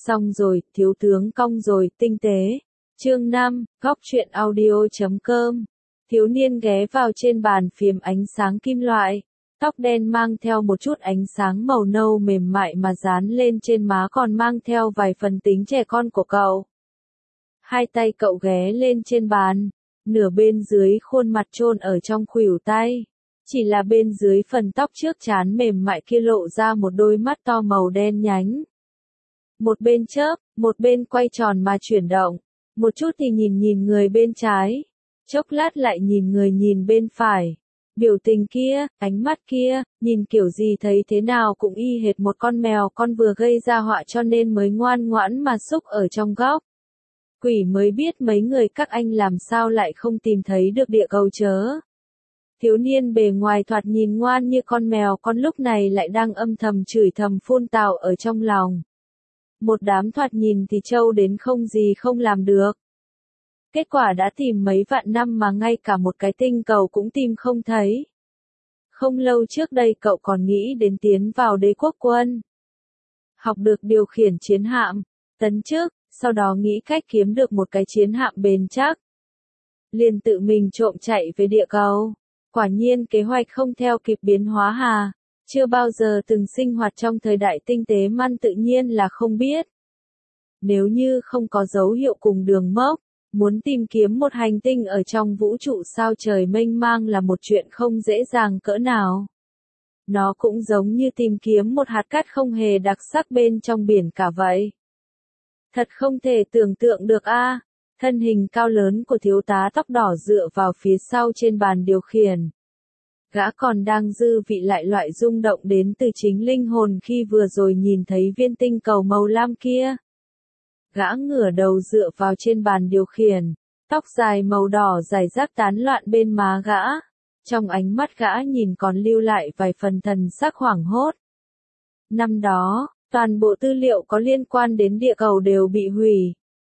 Xong rồi, thiếu tướng cong rồi, tinh tế. Chương 5, góc truyện audio.com. Thiếu niên ghé vào trên bàn phím ánh sáng kim loại. Tóc đen mang theo một chút ánh sáng màu nâu mềm mại mà dán lên trên má còn mang theo vài phần tính trẻ con của cậu. Hai tay cậu ghé lên trên bàn, nửa bên dưới khuôn mặt chôn ở trong khuỷu tay. Chỉ là bên dưới phần tóc trước trán mềm mại kia lộ ra một đôi mắt to màu đen nhánh. Một bên chớp, một bên quay tròn mà chuyển động. Một chút thì nhìn người bên trái, chốc lát lại nhìn bên phải. Biểu tình kia, ánh mắt kia, nhìn kiểu gì thấy thế nào cũng y hệt một con mèo con vừa gây ra họa cho nên mới ngoan ngoãn mà xúc ở trong góc. Quỷ mới biết mấy người các anh làm sao lại không tìm thấy được địa cầu chớ. Thiếu niên bề ngoài thoạt nhìn ngoan như con mèo con lúc này lại đang âm thầm chửi thầm phun tào ở trong lòng. Một đám thoạt nhìn thì trâu đến không gì không làm được. Kết quả đã tìm mấy vạn năm mà ngay cả một cái tinh cầu cũng tìm không thấy. Không lâu trước đây cậu còn nghĩ đến tiến vào đế quốc quân. Học được điều khiển chiến hạm, tấn chức, sau đó nghĩ cách kiếm được một cái chiến hạm bền chắc. Liền tự mình trộm chạy về địa cầu. Quả nhiên kế hoạch không theo kịp biến hóa hà. Chưa bao giờ từng sinh hoạt trong thời đại tinh tế man tự nhiên là không biết. Nếu như không có dấu hiệu cùng đường mốc, muốn tìm kiếm một hành tinh ở trong vũ trụ sao trời mênh mang là một chuyện không dễ dàng cỡ nào. Nó cũng giống như tìm kiếm một hạt cát không hề đặc sắc bên trong biển cả vậy. Thật không thể tưởng tượng được a. Thân hình cao lớn của thiếu tá tóc đỏ dựa vào phía sau trên bàn điều khiển. Gã còn đang dư vị lại loại rung động đến từ chính linh hồn khi vừa rồi nhìn thấy viên tinh cầu màu lam kia. Gã ngửa đầu dựa vào trên bàn điều khiển, tóc dài màu đỏ rải rác tán loạn bên má gã. Trong ánh mắt gã nhìn còn lưu lại vài phần thần sắc hoảng hốt. Năm đó, toàn bộ tư liệu có liên quan đến địa cầu đều bị hủy.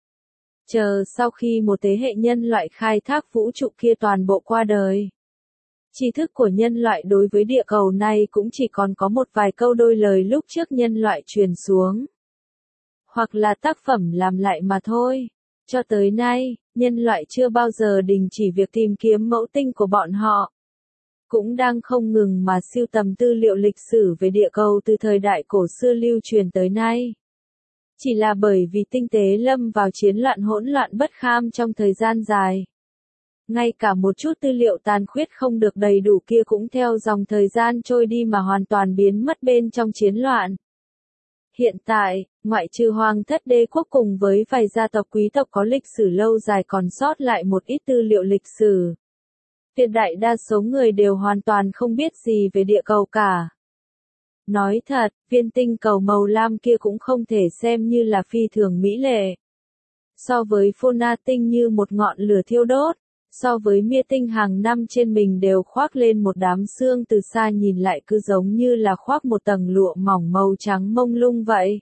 Chờ sau khi một thế hệ nhân loại khai thác vũ trụ kia toàn bộ qua đời. Tri thức của nhân loại đối với địa cầu này cũng chỉ còn có một vài câu đôi lời lúc trước nhân loại truyền xuống. Hoặc là tác phẩm làm lại mà thôi. Cho tới nay, nhân loại chưa bao giờ đình chỉ việc tìm kiếm mẫu tinh của bọn họ. Cũng đang không ngừng mà sưu tầm tư liệu lịch sử về địa cầu từ thời đại cổ xưa lưu truyền tới nay. Chỉ là bởi vì tinh tế lâm vào chiến loạn hỗn loạn bất kham trong thời gian dài. Ngay cả một chút tư liệu tàn khuyết không được đầy đủ kia cũng theo dòng thời gian trôi đi mà hoàn toàn biến mất bên trong chiến loạn. Hiện tại, ngoại trừ hoàng thất đế quốc cùng với vài gia tộc quý tộc có lịch sử lâu dài còn sót lại một ít tư liệu lịch sử. Tuyệt đại đa số người đều hoàn toàn không biết gì về địa cầu cả. Nói thật, viên tinh cầu màu lam kia cũng không thể xem như là phi thường mỹ lệ. So với Phona tinh như một ngọn lửa thiêu đốt, so với Mia tinh hàng năm trên mình đều khoác lên một đám sương từ xa nhìn lại cứ giống như là khoác một tầng lụa mỏng màu trắng mông lung vậy.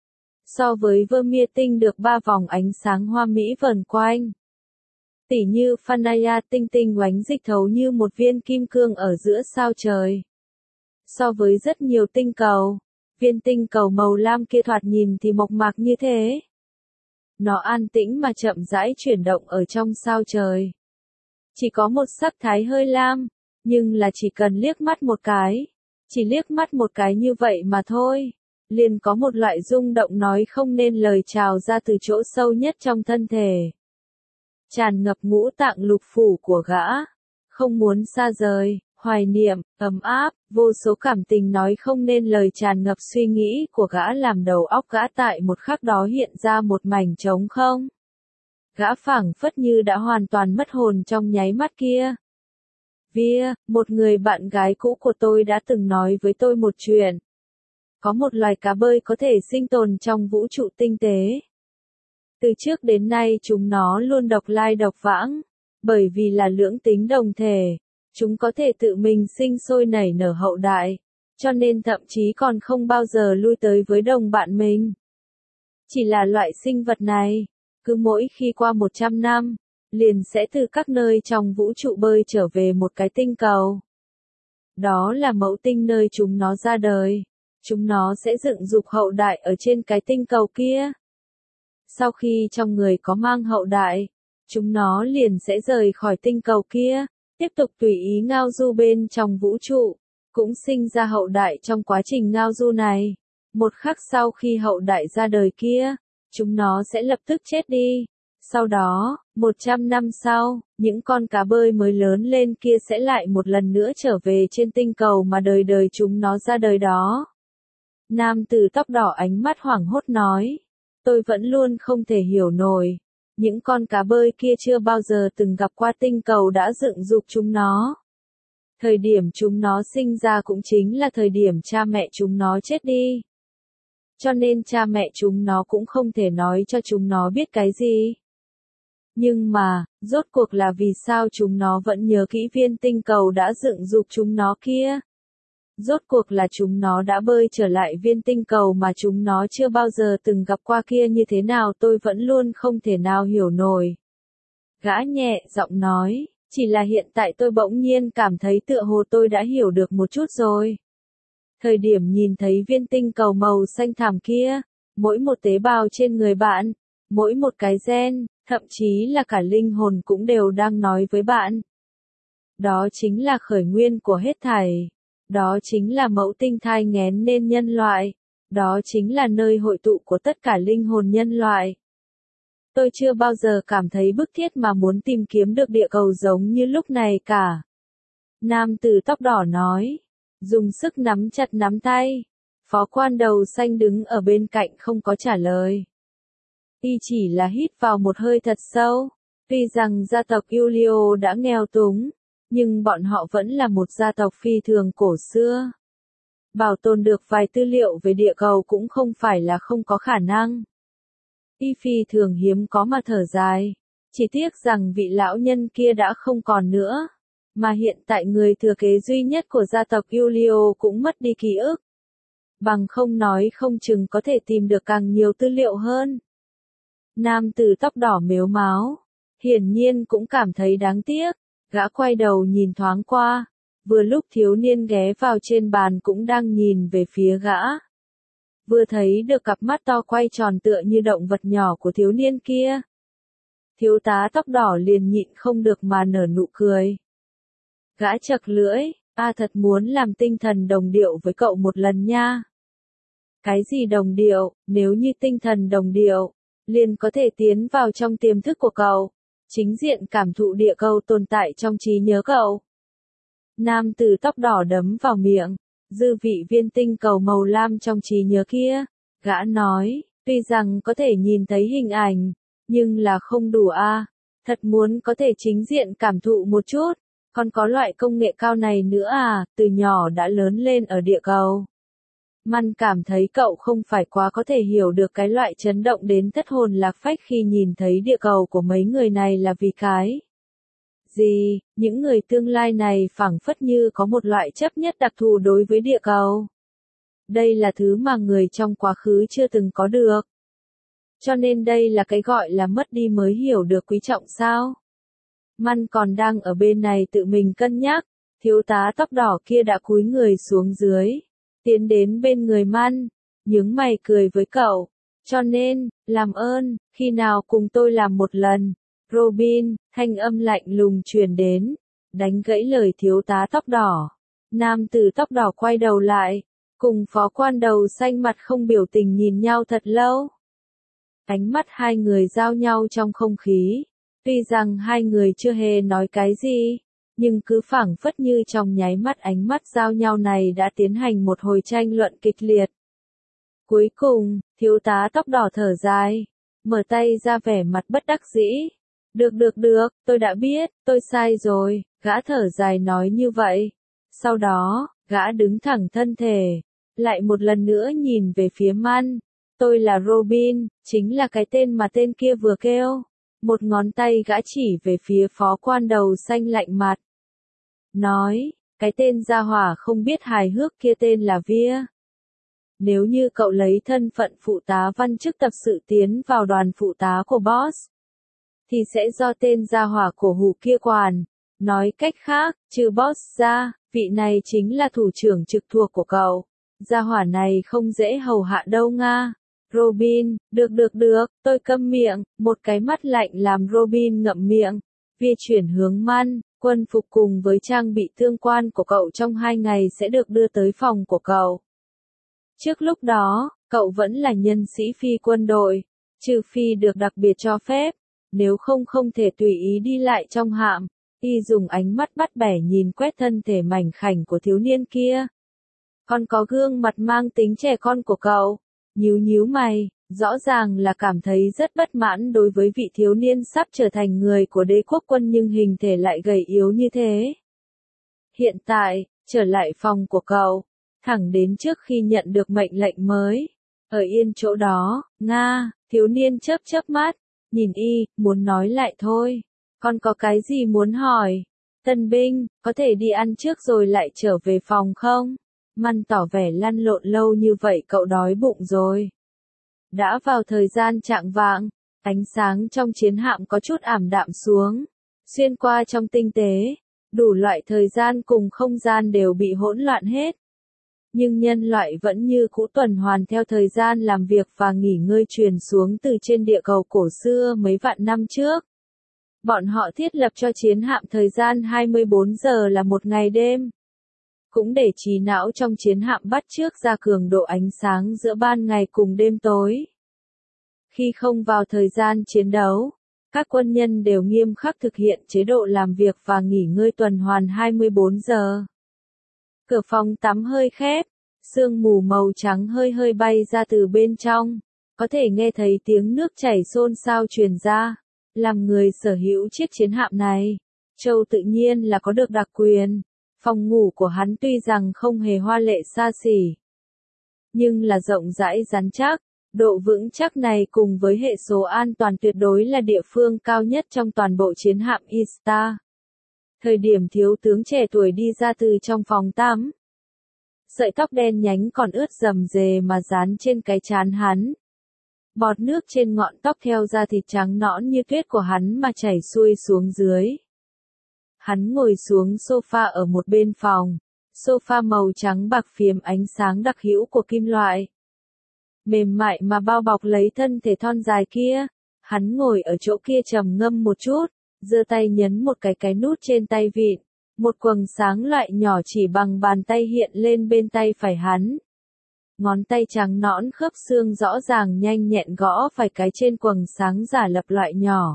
So với Vermia tinh được 3 vòng ánh sáng hoa mỹ vờn quanh. Tỉ như Phanaya tinh tinh oánh dịch thấu như một viên kim cương ở giữa sao trời. So với rất nhiều tinh cầu, viên tinh cầu màu lam kia thoạt nhìn thì mộc mạc như thế. Nó an tĩnh mà chậm rãi chuyển động ở trong sao trời. Chỉ có một sắc thái hơi lam, nhưng là chỉ cần liếc mắt một cái. Chỉ liếc mắt một cái như vậy mà thôi. Liền có một loại rung động nói không nên lời trào ra từ chỗ sâu nhất trong thân thể. Tràn ngập ngũ tạng lục phủ của gã. Không muốn xa rời, hoài niệm, ấm áp, vô số cảm tình nói không nên lời tràn ngập suy nghĩ của gã làm đầu óc gã tại một khắc đó hiện ra một mảnh trống không. Gã phảng phất như đã hoàn toàn mất hồn trong nháy mắt kia. Via, một người bạn gái cũ của tôi đã từng nói với tôi một chuyện. Có một loài cá bơi có thể sinh tồn trong vũ trụ tinh tế. Từ trước đến nay chúng nó luôn độc lai độc vãng, bởi vì là lưỡng tính đồng thể. Chúng có thể tự mình sinh sôi nảy nở hậu đại, cho nên thậm chí còn không bao giờ lui tới với đồng bạn mình. Chỉ là loại sinh vật này, cứ mỗi khi qua 100 năm, liền sẽ từ các nơi trong vũ trụ bơi trở về một cái tinh cầu. Đó là mẫu tinh nơi chúng nó ra đời. Chúng nó sẽ dựng dục hậu đại ở trên cái tinh cầu kia. Sau khi trong người có mang hậu đại, chúng nó liền sẽ rời khỏi tinh cầu kia, tiếp tục tùy ý ngao du bên trong vũ trụ, cũng sinh ra hậu đại trong quá trình ngao du này. Một khắc sau khi hậu đại ra đời kia, chúng nó sẽ lập tức chết đi. Sau đó, 100 năm sau, những con cá bơi mới lớn lên kia sẽ lại một lần nữa trở về trên tinh cầu mà đời đời chúng nó ra đời đó. Nam tử tóc đỏ ánh mắt hoảng hốt nói, tôi vẫn luôn không thể hiểu nổi. Những con cá bơi kia chưa bao giờ từng gặp qua tinh cầu đã dựng dục chúng nó. Thời điểm chúng nó sinh ra cũng chính là thời điểm cha mẹ chúng nó chết đi. Cho nên cha mẹ chúng nó cũng không thể nói cho chúng nó biết cái gì. Nhưng mà, rốt cuộc là vì sao chúng nó vẫn nhớ kỹ viên tinh cầu đã dựng dục chúng nó kia? Rốt cuộc là chúng nó đã bơi trở lại viên tinh cầu mà chúng nó chưa bao giờ từng gặp qua kia như thế nào tôi vẫn luôn không thể nào hiểu nổi. Gã nhẹ giọng nói, chỉ là hiện tại tôi bỗng nhiên cảm thấy tựa hồ tôi đã hiểu được một chút rồi. Thời điểm nhìn thấy viên tinh cầu màu xanh thẳm kia, mỗi một tế bào trên người bạn, mỗi một cái gen, thậm chí là cả linh hồn cũng đều đang nói với bạn. Đó chính là khởi nguyên của hết thảy. Đó chính là mẫu tinh thai nghén nên nhân loại. Đó chính là nơi hội tụ của tất cả linh hồn nhân loại. Tôi chưa bao giờ cảm thấy bức thiết mà muốn tìm kiếm được địa cầu giống như lúc này cả. Nam tử tóc đỏ nói, dùng sức nắm chặt nắm tay. Phó quan đầu xanh đứng ở bên cạnh không có trả lời. Y chỉ là hít vào một hơi thật sâu. Tuy rằng gia tộc Yulio đã nghèo túng, nhưng bọn họ vẫn là một gia tộc phi thường cổ xưa. Bảo tồn được vài tư liệu về địa cầu cũng không phải là không có khả năng. Y phi thường hiếm có mà thở dài. Chỉ tiếc rằng vị lão nhân kia đã không còn nữa. Mà hiện tại người thừa kế duy nhất của gia tộc Yulio cũng mất đi ký ức. Bằng không nói không chừng có thể tìm được càng nhiều tư liệu hơn. Nam tử tóc đỏ mếu máo, hiển nhiên cũng cảm thấy đáng tiếc. Gã quay đầu nhìn thoáng qua, vừa lúc thiếu niên ghé vào trên bàn cũng đang nhìn về phía gã. Vừa thấy được cặp mắt to quay tròn tựa như động vật nhỏ của thiếu niên kia. Thiếu tá tóc đỏ liền nhịn không được mà nở nụ cười. Gã chật lưỡi, thật muốn làm tinh thần đồng điệu với cậu một lần nha. Cái gì đồng điệu, nếu như tinh thần đồng điệu, liền có thể tiến vào trong tiềm thức của cậu. Chính diện cảm thụ địa cầu tồn tại trong trí nhớ cậu. Nam tử tóc đỏ đấm vào miệng, dư vị viên tinh cầu màu lam trong trí nhớ kia. Gã nói, tuy rằng có thể nhìn thấy hình ảnh, nhưng là không đủ a. Thật muốn có thể chính diện cảm thụ một chút, còn có loại công nghệ cao này nữa à, từ nhỏ đã lớn lên ở địa cầu. Man cảm thấy cậu không phải quá có thể hiểu được cái loại chấn động đến thất hồn lạc phách khi nhìn thấy địa cầu của mấy người này là vì cái gì, những người tương lai này phảng phất như có một loại chấp nhất đặc thù đối với địa cầu. Đây là thứ mà người trong quá khứ chưa từng có được. Cho nên đây là cái gọi là mất đi mới hiểu được quý trọng sao. Man còn đang ở bên này tự mình cân nhắc, thiếu tá tóc đỏ kia đã cúi người xuống dưới. Tiến đến bên người Man, nhướng mày cười với cậu. Cho nên, làm ơn, khi nào cùng tôi làm một lần. Robin, thanh âm lạnh lùng truyền đến, đánh gãy lời thiếu tá tóc đỏ. Nam tử tóc đỏ quay đầu lại, cùng phó quan đầu xanh mặt không biểu tình nhìn nhau thật lâu. Ánh mắt hai người giao nhau trong không khí. Tuy rằng hai người chưa hề nói cái gì, nhưng cứ phảng phất như trong nháy mắt ánh mắt giao nhau này đã tiến hành một hồi tranh luận kịch liệt. Cuối cùng, thiếu tá tóc đỏ thở dài, mở tay ra vẻ mặt bất đắc dĩ. Được, tôi đã biết, tôi sai rồi, gã thở dài nói như vậy. Sau đó, gã đứng thẳng thân thể, lại một lần nữa nhìn về phía Man. Tôi là Robin, chính là cái tên mà tên kia vừa kêu. Một ngón tay gã chỉ về phía phó quan đầu xanh lạnh mặt. Nói, cái tên gia hỏa không biết hài hước kia tên là Via. Nếu như cậu lấy thân phận phụ tá văn chức tập sự tiến vào đoàn phụ tá của boss, thì sẽ do tên gia hỏa cổ hủ kia quản. Nói cách khác, trừ boss ra, vị này chính là thủ trưởng trực thuộc của cậu. Gia hỏa này không dễ hầu hạ đâu nga. Robin, được, tôi câm miệng, một cái mắt lạnh làm Robin ngậm miệng. Vi chuyển hướng Man, quân phục cùng với trang bị tương quan của cậu trong 2 ngày sẽ được đưa tới phòng của cậu. Trước lúc đó, cậu vẫn là nhân sĩ phi quân đội, trừ phi được đặc biệt cho phép, nếu không không thể tùy ý đi lại trong hạm. Y dùng ánh mắt bắt bẻ nhìn quét thân thể mảnh khảnh của thiếu niên kia. Còn có gương mặt mang tính trẻ con của cậu, nhíu mày, rõ ràng là cảm thấy rất bất mãn đối với vị thiếu niên sắp trở thành người của đế quốc quân nhưng hình thể lại gầy yếu như thế. Hiện tại, trở lại phòng của cậu, thẳng đến trước khi nhận được mệnh lệnh mới. Ở yên chỗ đó, thiếu niên chớp mắt, nhìn Y, muốn nói lại thôi. Con có cái gì muốn hỏi? Tân binh, có thể đi ăn trước rồi lại trở về phòng không? Man tỏ vẻ lăn lộn lâu như vậy cậu đói bụng rồi. Đã vào thời gian chạng vạng, ánh sáng trong chiến hạm có chút ảm đạm xuống. Xuyên qua trong tinh tế, đủ loại thời gian cùng không gian đều bị hỗn loạn hết. Nhưng nhân loại vẫn như cũ tuần hoàn theo thời gian làm việc và nghỉ ngơi truyền xuống từ trên địa cầu cổ xưa mấy vạn năm trước. Bọn họ thiết lập cho chiến hạm thời gian 24 giờ là một ngày đêm. Cũng để trí não trong chiến hạm bắt chước ra cường độ ánh sáng giữa ban ngày cùng đêm tối. Khi không vào thời gian chiến đấu, các quân nhân đều nghiêm khắc thực hiện chế độ làm việc và nghỉ ngơi tuần hoàn 24 giờ. Cửa phòng tắm hơi khép, sương mù màu trắng hơi bay ra từ bên trong, có thể nghe thấy tiếng nước chảy xôn xao truyền ra. Làm người sở hữu chiếc chiến hạm này, Châu tự nhiên là có được đặc quyền. Phòng ngủ của hắn tuy rằng không hề hoa lệ xa xỉ, nhưng là rộng rãi rắn chắc. Độ vững chắc này cùng với hệ số an toàn tuyệt đối là địa phương cao nhất trong toàn bộ chiến hạm Istar. Thời điểm thiếu tướng trẻ tuổi đi ra từ trong phòng tắm, sợi tóc đen nhánh còn ướt rầm rề mà dán trên cái trán hắn. Bọt nước trên ngọn tóc theo da thịt trắng nõn như tuyết của hắn mà chảy xuôi xuống dưới. Hắn ngồi xuống sofa ở một bên phòng, sofa màu trắng bạc phiếm ánh sáng đặc hữu của kim loại. Mềm mại mà bao bọc lấy thân thể thon dài kia, hắn ngồi ở chỗ kia trầm ngâm một chút, giơ tay nhấn một cái nút trên tay vịn, một quầng sáng loại nhỏ chỉ bằng bàn tay hiện lên bên tay phải hắn. Ngón tay trắng nõn khớp xương rõ ràng nhanh nhẹn gõ vài cái trên quầng sáng giả lập loại nhỏ.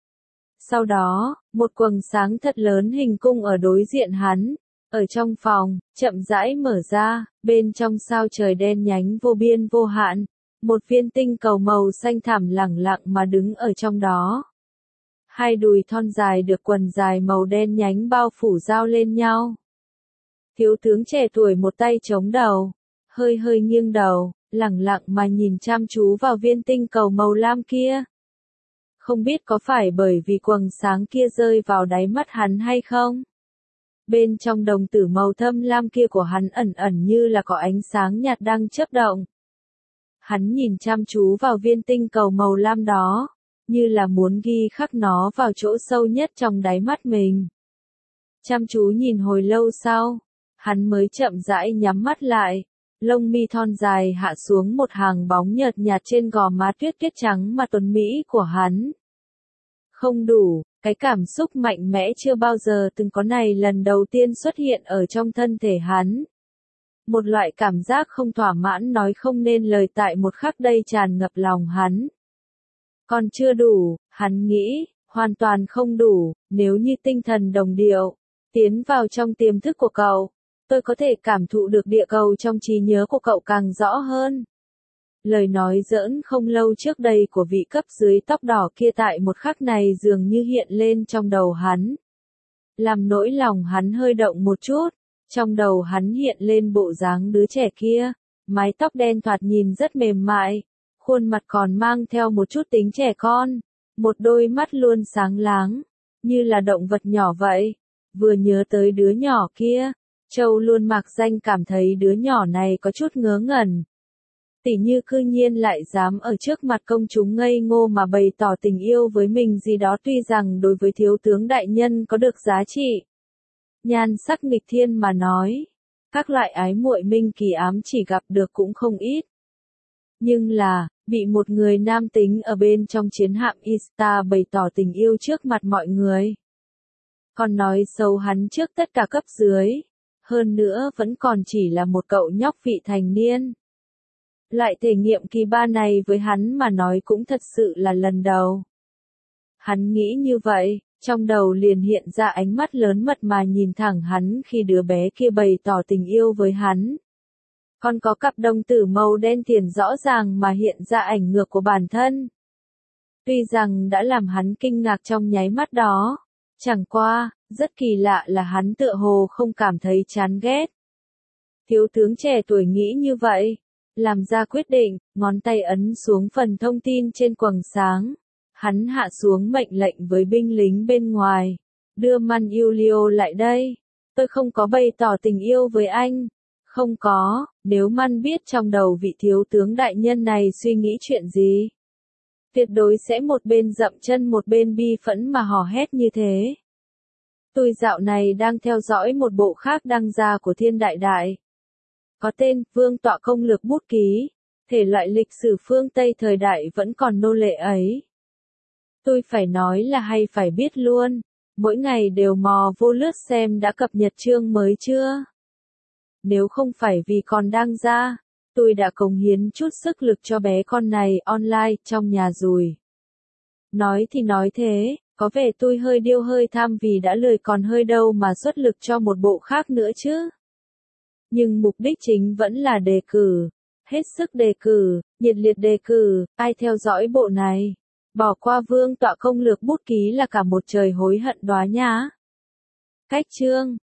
Sau đó, một quầng sáng thật lớn hình cung ở đối diện hắn, ở trong phòng, chậm rãi mở ra, bên trong sao trời đen nhánh vô biên vô hạn, một viên tinh cầu màu xanh thẳm lẳng lặng mà đứng ở trong đó. Hai đùi thon dài được quần dài màu đen nhánh bao phủ giao lên nhau. Thiếu tướng trẻ tuổi một tay chống đầu, hơi nghiêng đầu, lẳng lặng mà nhìn chăm chú vào viên tinh cầu màu lam kia. Không biết có phải bởi vì quầng sáng kia rơi vào đáy mắt hắn hay không? Bên trong đồng tử màu thâm lam kia của hắn ẩn như là có ánh sáng nhạt đang chớp động. Hắn nhìn chăm chú vào viên tinh cầu màu lam đó, như là muốn ghi khắc nó vào chỗ sâu nhất trong đáy mắt mình. Chăm chú nhìn hồi lâu sau, hắn mới chậm rãi nhắm mắt lại, lông mi thon dài hạ xuống một hàng bóng nhợt nhạt trên gò má tuyết trắng mà tuấn mỹ của hắn. Không đủ, cái cảm xúc mạnh mẽ chưa bao giờ từng có này lần đầu tiên xuất hiện ở trong thân thể hắn. Một loại cảm giác không thỏa mãn nói không nên lời tại một khắc đây tràn ngập lòng hắn. Còn chưa đủ, hắn nghĩ, hoàn toàn không đủ, nếu như tinh thần đồng điệu, tiến vào trong tiềm thức của cậu, tôi có thể cảm thụ được địa cầu trong trí nhớ của cậu càng rõ hơn. Lời nói giỡn không lâu trước đây của vị cấp dưới tóc đỏ kia tại một khắc này dường như hiện lên trong đầu hắn. Làm nỗi lòng hắn hơi động một chút, trong đầu hắn hiện lên bộ dáng đứa trẻ kia, mái tóc đen thoạt nhìn rất mềm mại, khuôn mặt còn mang theo một chút tính trẻ con, một đôi mắt luôn sáng láng, như là động vật nhỏ vậy. Vừa nhớ tới đứa nhỏ kia, Châu luôn mặc danh cảm thấy đứa nhỏ này có chút ngớ ngẩn. Tỉ như cư nhiên lại dám ở trước mặt công chúng ngây ngô mà bày tỏ tình yêu với mình gì đó tuy rằng đối với thiếu tướng đại nhân có được giá trị. Nhan sắc nghịch thiên mà nói, các loại ái muội minh kỳ ám chỉ gặp được cũng không ít. Nhưng là, Bị một người nam tính ở bên trong chiến hạm Ista bày tỏ tình yêu trước mặt mọi người. Còn nói xấu hắn trước tất cả cấp dưới. Hơn nữa vẫn còn chỉ là một cậu nhóc vị thành niên. Loại thể nghiệm kỳ ba này với hắn mà nói cũng thật sự là lần đầu. Hắn nghĩ như vậy, trong đầu liền hiện ra ánh mắt lớn mật mà nhìn thẳng hắn khi đứa bé kia bày tỏ tình yêu với hắn. Còn có cặp đồng tử màu đen tiền rõ ràng mà hiện ra ảnh ngược của bản thân. Tuy rằng đã làm hắn kinh ngạc trong nháy mắt đó, chẳng qua, rất kỳ lạ là hắn tựa hồ không cảm thấy chán ghét. Thiếu tướng trẻ tuổi nghĩ như vậy, làm ra quyết định, ngón tay ấn xuống phần thông tin trên quầng sáng. Hắn hạ xuống mệnh lệnh với binh lính bên ngoài, đưa Man Yulio lại đây. Tôi không có bày tỏ tình yêu với anh. Không có, nếu Man biết trong đầu vị thiếu tướng đại nhân này suy nghĩ chuyện gì. Tuyệt đối sẽ một bên dậm chân một bên bi phẫn mà hò hét như thế. Tôi dạo này đang theo dõi một bộ khác đăng ra của Thiên Đại Đại. Có tên Vương Tọa Công Lược Bút Ký, thể loại lịch sử phương Tây thời đại vẫn còn nô lệ ấy. Tôi phải nói là hay phải biết luôn, mỗi ngày đều mò vô lướt xem đã cập nhật chương mới chưa. Nếu không phải vì còn đang ra, tôi đã cống hiến chút sức lực cho bé con này online trong nhà rồi. Nói thì nói thế, có vẻ tôi hơi điêu hơi tham vì đã lười còn hơi đâu mà xuất lực cho một bộ khác nữa chứ. Nhưng mục đích chính vẫn là đề cử, hết sức đề cử, nhiệt liệt đề cử, ai theo dõi bộ này. Bỏ qua Vương Tọa Công Lược Bút Ký là cả một trời hối hận đó nhá. Cách chương